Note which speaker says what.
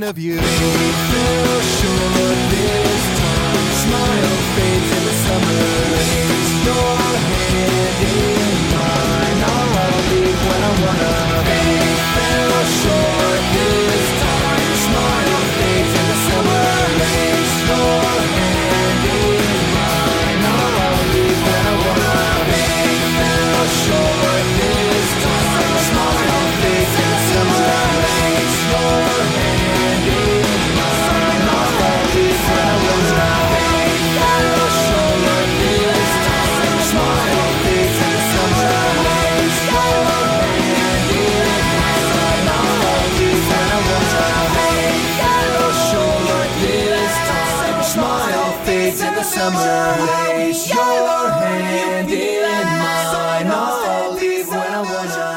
Speaker 1: of you.
Speaker 2: Fell short this time. Smile fades in the summer rain. Your hand in mine. I'll leave when I wanna be. Fell short this time. Smile fades in the summer rain. Your hand in mine. I'll leave when I wanna be. Fell short this time. Smile fades in the summer rain. Your hand in mine. I'll leave when I wanna be. Fell short this time. Smile fades in the summer rain. Your hand in mine. I'll leave when I wanna be. Fell short this time. Smile fades in the summer rain. Your hand in mine. I'll leave when I wanna